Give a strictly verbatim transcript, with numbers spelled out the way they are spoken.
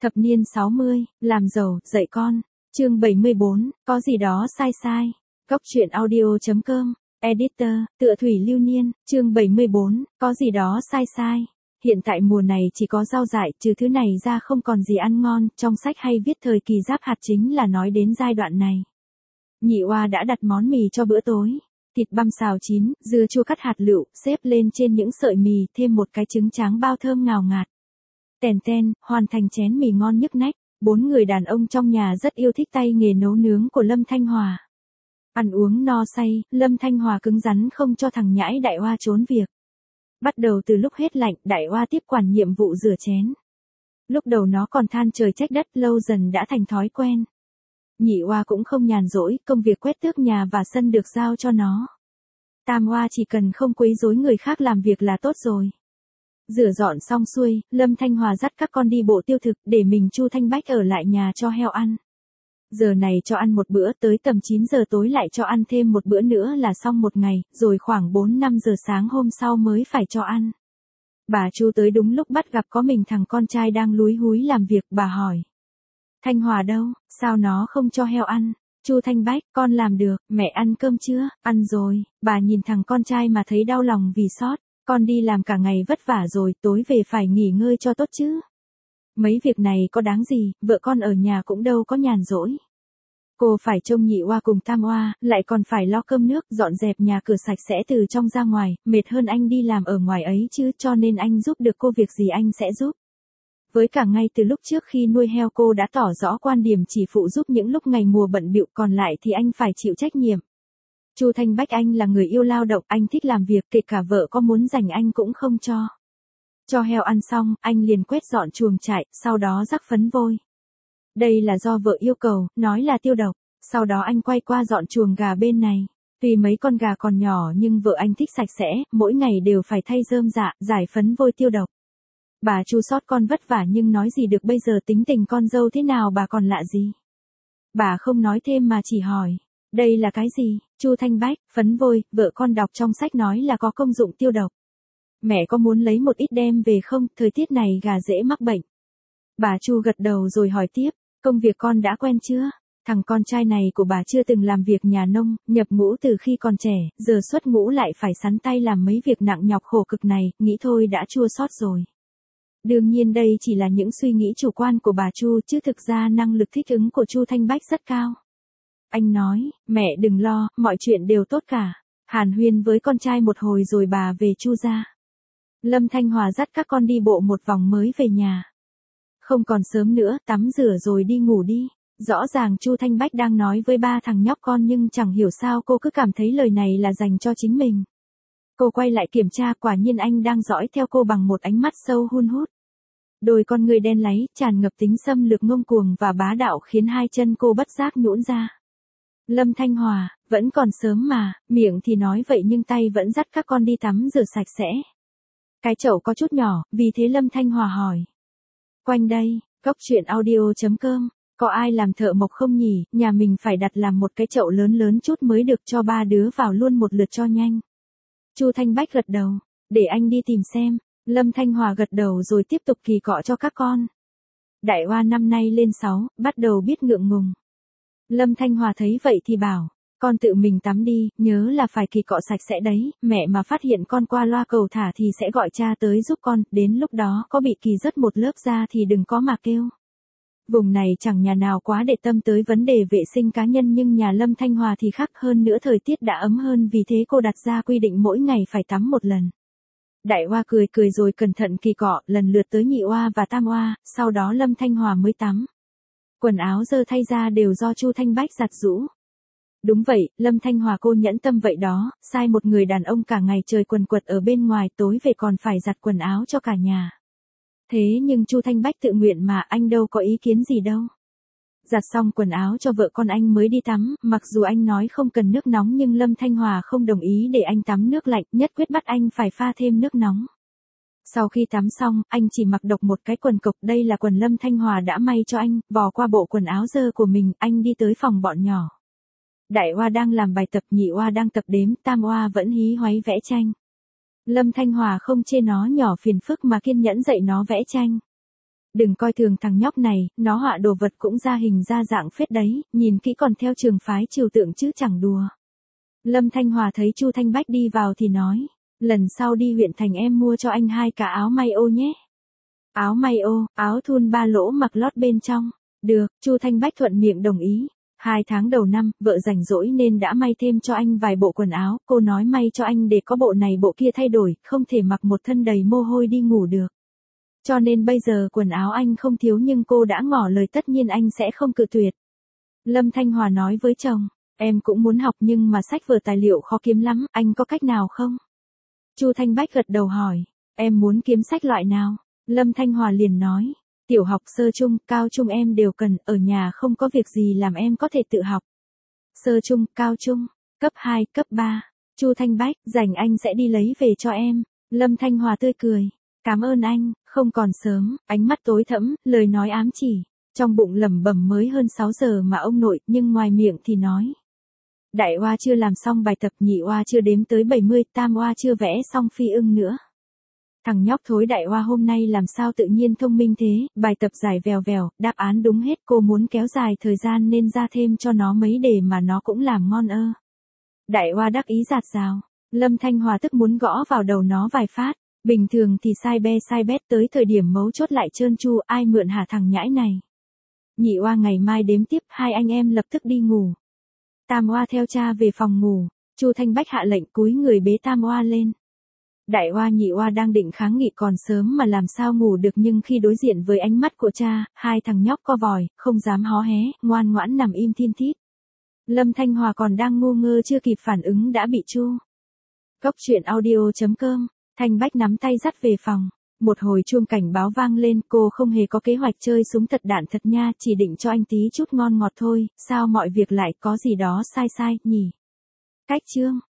Thập niên sáu mươi, làm giàu, dạy con. Chương bảy mươi bốn, có gì đó sai sai. Góc truyện audio chấm com, editor, tựa thủy lưu niên, chương bảy mươi bốn, có gì đó sai sai. Hiện tại mùa này chỉ có rau dại, trừ thứ này ra không còn gì ăn ngon, trong sách hay viết thời kỳ giáp hạt chính là nói đến giai đoạn này. Nhị oa đã đặt món mì cho bữa tối. Thịt băm xào chín, dưa chua cắt hạt lựu, xếp lên trên những sợi mì, thêm một cái trứng tráng bao thơm ngào ngạt. Tèn ten, hoàn thành chén mì ngon nhức nách. Bốn người đàn ông trong nhà rất yêu thích tay nghề nấu nướng của Lâm Thanh Hòa. Ăn uống no say, Lâm Thanh Hòa cứng rắn không cho thằng nhãi đại oa trốn việc. Bắt đầu từ lúc hết lạnh, đại oa tiếp quản nhiệm vụ rửa chén. Lúc đầu nó còn than trời trách đất, lâu dần đã thành thói quen. Nhị oa cũng không nhàn rỗi, công việc quét tước nhà và sân được giao cho nó. Tam oa chỉ cần không quấy rối người khác làm việc là tốt rồi. Rửa dọn xong xuôi, Lâm Thanh Hòa dắt các con đi bộ tiêu thực, để mình Chu Thanh Bách ở lại nhà cho heo ăn. Giờ này cho ăn một bữa, tới tầm chín giờ tối lại cho ăn thêm một bữa nữa là xong một ngày, rồi khoảng bốn năm giờ sáng hôm sau mới phải cho ăn. Bà Chu tới đúng lúc bắt gặp có mình thằng con trai đang lúi húi làm việc, bà hỏi. Thanh Hòa đâu, sao nó không cho heo ăn? Chu Thanh Bách, con làm được, mẹ ăn cơm chưa? Ăn rồi. Bà nhìn thằng con trai mà thấy đau lòng vì xót. Con đi làm cả ngày vất vả rồi, tối về phải nghỉ ngơi cho tốt chứ. Mấy việc này có đáng gì, vợ con ở nhà cũng đâu có nhàn rỗi. Cô phải trông nhị oa cùng tam oa, lại còn phải lo cơm nước, dọn dẹp nhà cửa sạch sẽ từ trong ra ngoài, mệt hơn anh đi làm ở ngoài ấy chứ, cho nên anh giúp được cô việc gì anh sẽ giúp. Với cả ngay từ lúc trước khi nuôi heo cô đã tỏ rõ quan điểm chỉ phụ giúp những lúc ngày mùa bận bịu, còn lại thì anh phải chịu trách nhiệm. Chu Thanh Bách anh là người yêu lao động, anh thích làm việc, kể cả vợ có muốn dành anh cũng không cho. Cho heo ăn xong, anh liền quét dọn chuồng trại, sau đó rắc phấn vôi. Đây là do vợ yêu cầu, nói là tiêu độc. Sau đó anh quay qua dọn chuồng gà bên này. Tuy mấy con gà còn nhỏ nhưng vợ anh thích sạch sẽ, mỗi ngày đều phải thay rơm rạ, giải phấn vôi tiêu độc. Bà Chu xót con vất vả nhưng nói gì được bây giờ, tính tình con dâu thế nào bà còn lạ gì. Bà không nói thêm mà chỉ hỏi. Đây là cái gì? Chu Thanh Bách, phấn vôi, vợ con đọc trong sách nói là có công dụng tiêu độc. Mẹ có muốn lấy một ít đem về không, thời tiết này gà dễ mắc bệnh. Bà Chu gật đầu rồi hỏi tiếp, công việc con đã quen chưa? Thằng con trai này của bà chưa từng làm việc nhà nông, nhập ngũ từ khi còn trẻ, giờ xuất ngũ lại phải sắn tay làm mấy việc nặng nhọc khổ cực này, nghĩ thôi đã chua xót rồi. Đương nhiên đây chỉ là những suy nghĩ chủ quan của bà Chu, chứ thực ra năng lực thích ứng của Chu Thanh Bách rất cao. Anh nói, mẹ đừng lo, mọi chuyện đều tốt cả. Hàn huyên với con trai một hồi rồi bà về Chu ra. Lâm Thanh Hòa dắt các con đi bộ một vòng mới về nhà. Không còn sớm nữa, tắm rửa rồi đi ngủ đi. Rõ ràng Chu Thanh Bách đang nói với ba thằng nhóc con nhưng chẳng hiểu sao cô cứ cảm thấy lời này là dành cho chính mình. Cô quay lại kiểm tra, quả nhiên anh đang dõi theo cô bằng một ánh mắt sâu hun hút. Đôi con người đen láy, tràn ngập tính xâm lược ngông cuồng và bá đạo khiến hai chân cô bất giác nhũn ra. Lâm Thanh Hòa, vẫn còn sớm mà, miệng thì nói vậy nhưng tay vẫn dắt các con đi tắm rửa sạch sẽ. Cái chậu có chút nhỏ, vì thế Lâm Thanh Hòa hỏi. Quanh đây, góc truyện audio chấm com, có ai làm thợ mộc không nhỉ, nhà mình phải đặt làm một cái chậu lớn lớn chút mới được, cho ba đứa vào luôn một lượt cho nhanh. Chu Thanh Bách gật đầu, để anh đi tìm xem. Lâm Thanh Hòa gật đầu rồi tiếp tục kỳ cọ cho các con. Đại oa năm nay lên sáu, bắt đầu biết ngượng ngùng. Lâm Thanh Hòa thấy vậy thì bảo, con tự mình tắm đi, nhớ là phải kỳ cọ sạch sẽ đấy, mẹ mà phát hiện con qua loa cầu thả thì sẽ gọi cha tới giúp con, đến lúc đó có bị kỳ rớt một lớp da thì đừng có mà kêu. Vùng này chẳng nhà nào quá để tâm tới vấn đề vệ sinh cá nhân nhưng nhà Lâm Thanh Hòa thì khác, hơn nữa thời tiết đã ấm hơn, vì thế cô đặt ra quy định mỗi ngày phải tắm một lần. Đại oa cười cười rồi cẩn thận kỳ cọ, lần lượt tới nhị oa và tam oa, sau đó Lâm Thanh Hòa mới tắm. Quần áo dơ thay ra đều do Chu Thanh Bách giặt giũ. Đúng vậy, Lâm Thanh Hòa cô nhẫn tâm vậy đó, sai một người đàn ông cả ngày trời quần quật ở bên ngoài, tối về còn phải giặt quần áo cho cả nhà. Thế nhưng Chu Thanh Bách tự nguyện mà, anh đâu có ý kiến gì đâu. Giặt xong quần áo cho vợ con anh mới đi tắm, mặc dù anh nói không cần nước nóng nhưng Lâm Thanh Hòa không đồng ý để anh tắm nước lạnh, nhất quyết bắt anh phải pha thêm nước nóng. Sau khi tắm xong, anh chỉ mặc độc một cái quần cộc, đây là quần Lâm Thanh Hòa đã may cho anh, vò qua bộ quần áo dơ của mình, anh đi tới phòng bọn nhỏ. Đại oa đang làm bài tập, nhị oa đang tập đếm, tam oa vẫn hí hoáy vẽ tranh. Lâm Thanh Hòa không chê nó nhỏ phiền phức mà kiên nhẫn dạy nó vẽ tranh. Đừng coi thường thằng nhóc này, nó họa đồ vật cũng ra hình ra dạng phết đấy, nhìn kỹ còn theo trường phái trừu tượng chứ chẳng đùa. Lâm Thanh Hòa thấy Chu Thanh Bách đi vào thì nói, lần sau đi huyện thành em mua cho anh hai cả áo may ô nhé. Áo may ô, áo thun ba lỗ mặc lót bên trong. Được, Chu Thanh Bách thuận miệng đồng ý. Hai tháng đầu năm, vợ rảnh rỗi nên đã may thêm cho anh vài bộ quần áo, cô nói may cho anh để có bộ này bộ kia thay đổi, không thể mặc một thân đầy mồ hôi đi ngủ được. Cho nên bây giờ quần áo anh không thiếu nhưng cô đã ngỏ lời tất nhiên anh sẽ không cự tuyệt. Lâm Thanh Hòa nói với chồng, em cũng muốn học nhưng mà sách vở tài liệu khó kiếm lắm, anh có cách nào không? Chu Thanh Bách gật đầu hỏi, em muốn kiếm sách loại nào? Lâm Thanh Hòa liền nói, tiểu học sơ trung, cao trung em đều cần, ở nhà không có việc gì làm em có thể tự học. Sơ trung, cao trung, cấp hai, cấp ba. Chu Thanh Bách, rảnh anh sẽ đi lấy về cho em. Lâm Thanh Hòa tươi cười, cảm ơn anh, không còn sớm, ánh mắt tối thẫm, lời nói ám chỉ. Trong bụng lẩm bẩm mới hơn sáu giờ mà ông nội, nhưng ngoài miệng thì nói. Đại oa chưa làm xong bài tập, nhị oa chưa đếm tới bảy mươi, tam oa chưa vẽ xong phi ưng nữa. Thằng nhóc thối đại oa hôm nay làm sao tự nhiên thông minh thế, bài tập giải vèo vèo, đáp án đúng hết, cô muốn kéo dài thời gian nên ra thêm cho nó mấy đề mà nó cũng làm ngon ơ. Đại oa đắc ý giạt rào, Lâm Thanh Hòa tức muốn gõ vào đầu nó vài phát, bình thường thì sai be sai bét tới thời điểm mấu chốt lại trơn tru, ai mượn hả thằng nhãi này. Nhị oa ngày mai đếm tiếp, hai anh em lập tức đi ngủ. Tam oa theo cha về phòng ngủ, Chu Thanh Bách hạ lệnh cúi người bế tam oa lên. Đại oa nhị oa đang định kháng nghị còn sớm mà làm sao ngủ được nhưng khi đối diện với ánh mắt của cha, hai thằng nhóc co vòi, không dám hó hé, ngoan ngoãn nằm im thin thít. Lâm Thanh Hòa còn đang ngu ngơ chưa kịp phản ứng đã bị Chu. Cốc truyện audio chấm com, Thanh Bách nắm tay dắt về phòng. Một hồi chuông cảnh báo vang lên, cô không hề có kế hoạch chơi súng thật đạn thật nha, chỉ định cho anh tí chút ngon ngọt thôi, sao mọi việc lại có gì đó sai sai, nhỉ? Cách chương